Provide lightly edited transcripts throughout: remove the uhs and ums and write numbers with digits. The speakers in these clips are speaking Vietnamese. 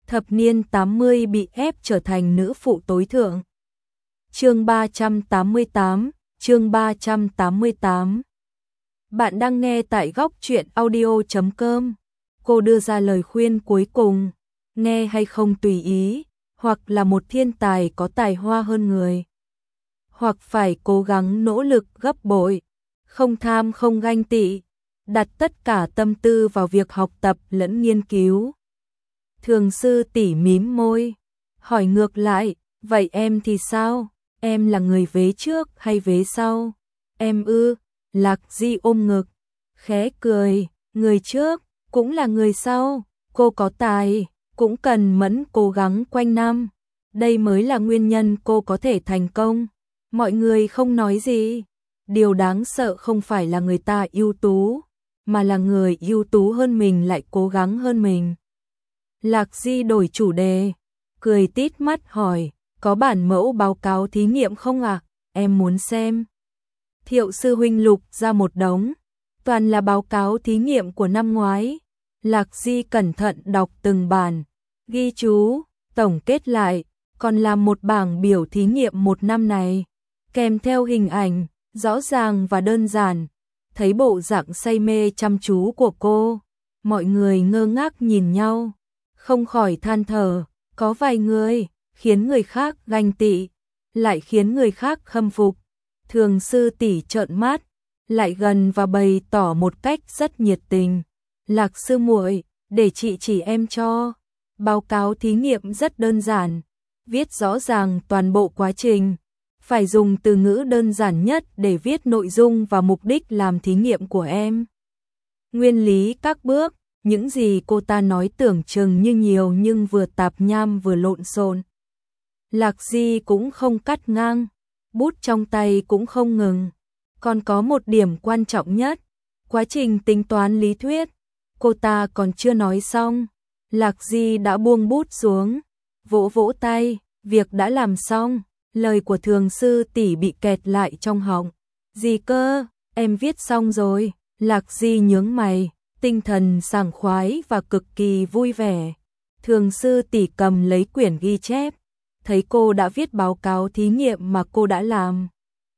thập niên 80 bị ép trở thành nữ phụ tối thượng. Chương 388, chương 388. Bạn đang nghe tại góc truyện audio.com. Cô đưa ra lời khuyên cuối cùng, nghe hay không tùy ý, hoặc là một thiên tài có tài hoa hơn người, hoặc phải cố gắng nỗ lực gấp bội, không tham không ganh tị, đặt tất cả tâm tư vào việc học tập lẫn nghiên cứu. Thường sư tỉ mím môi, hỏi ngược lại, vậy em thì sao? Em là người vế trước hay vế sau? Em ư? Lạc Di ôm ngực, khẽ cười, người trước, cũng là người sau, cô có tài, cũng cần mẫn cố gắng quanh năm. Đây mới là nguyên nhân cô có thể thành công. Mọi người không nói gì. Điều đáng sợ không phải là người ta ưu tú, mà là người ưu tú hơn mình lại cố gắng hơn mình. Lạc Di đổi chủ đề, cười tít mắt hỏi, có bản mẫu báo cáo thí nghiệm không ạ? Em muốn xem. Thiệu sư huynh lục ra một đống, toàn là báo cáo thí nghiệm của năm ngoái. Lạc Di cẩn thận đọc từng bản, ghi chú, tổng kết lại, còn làm một bảng biểu thí nghiệm một năm này, kèm theo hình ảnh, rõ ràng và đơn giản. Thấy bộ dạng say mê chăm chú của cô, mọi người ngơ ngác nhìn nhau, không khỏi than thở, có vài người khiến người khác ganh tị, lại khiến người khác khâm phục. Thường sư tỷ trợn mắt, lại gần và bày tỏ một cách rất nhiệt tình. Lạc sư muội, để chị chỉ em cho. Báo cáo thí nghiệm rất đơn giản, viết rõ ràng toàn bộ quá trình, phải dùng từ ngữ đơn giản nhất để viết nội dung và mục đích làm thí nghiệm của em. Nguyên lý các bước, những gì cô ta nói tưởng chừng như nhiều nhưng vừa tạp nham vừa lộn xộn. Lạc Di cũng không cắt ngang, bút trong tay cũng không ngừng. Còn có một điểm quan trọng nhất, quá trình tính toán lý thuyết, cô ta còn chưa nói xong. Lạc Di đã buông bút xuống, vỗ vỗ tay, việc đã làm xong. Lời của thường sư tỷ bị kẹt lại trong họng. Gì cơ, em viết xong rồi. Lạc Di nhướng mày, tinh thần sảng khoái và cực kỳ vui vẻ. Thường sư tỷ cầm lấy quyển ghi chép, thấy cô đã viết báo cáo thí nghiệm mà cô đã làm.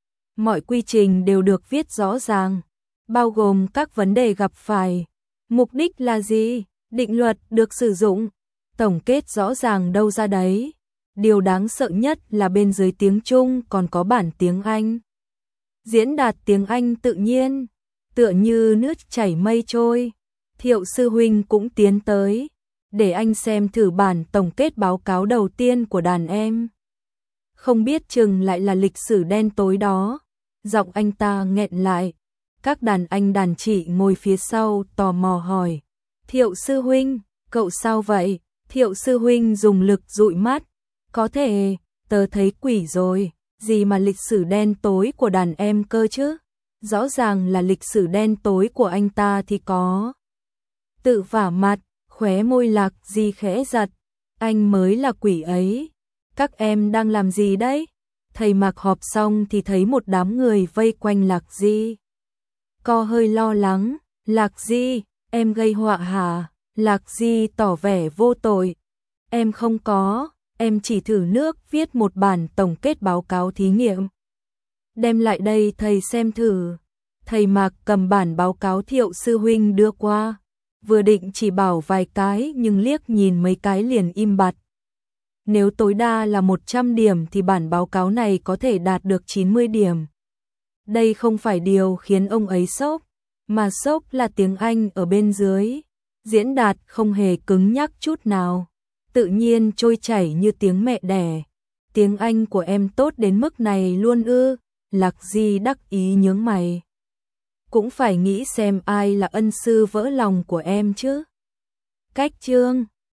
Mọi quy trình đều được viết rõ ràng, bao gồm các vấn đề gặp phải, mục đích là gì, định luật được sử dụng, tổng kết rõ ràng đâu ra đấy. Điều đáng sợ nhất là bên dưới tiếng Trung còn có bản tiếng Anh. Diễn đạt tiếng Anh tự nhiên, tựa như nước chảy mây trôi. Thiệu sư huynh cũng tiến tới, để anh xem thử bản tổng kết báo cáo đầu tiên của đàn em. Không biết chừng lại là lịch sử đen tối đó. Giọng anh ta nghẹn lại. Các đàn anh đàn chị ngồi phía sau tò mò hỏi, Thiệu sư huynh, cậu sao vậy? Thiệu sư huynh dùng lực dụi mắt, có thể, tớ thấy quỷ rồi, gì mà lịch sử đen tối của đàn em cơ chứ? Rõ ràng là lịch sử đen tối của anh ta thì có. Tự vả mặt, khóe môi Lạc Di khẽ giật, anh mới là quỷ ấy. Các em đang làm gì đấy? Thầy Mạc họp xong thì thấy một đám người vây quanh Lạc Di. Co hơi lo lắng, Lạc Di, em gây họa hả? Lạc Di tỏ vẻ vô tội. Em không có, em chỉ thử nước viết một bản tổng kết báo cáo thí nghiệm. Đem lại đây thầy xem thử. Thầy Mạc cầm bản báo cáo Thiệu sư huynh đưa qua, vừa định chỉ bảo vài cái nhưng liếc nhìn mấy cái liền im bặt. Nếu tối đa là 100 điểm thì bản báo cáo này có thể đạt được 90 điểm. Đây không phải điều khiến ông ấy sốc, mà sốc là tiếng Anh ở bên dưới. Diễn đạt không hề cứng nhắc chút nào, tự nhiên trôi chảy như tiếng mẹ đẻ. Tiếng Anh của em tốt đến mức này luôn ư? Lạc Di đắc ý nhướng mày. Cũng phải nghĩ xem ai là ân sư vỡ lòng của em chứ. Cách chương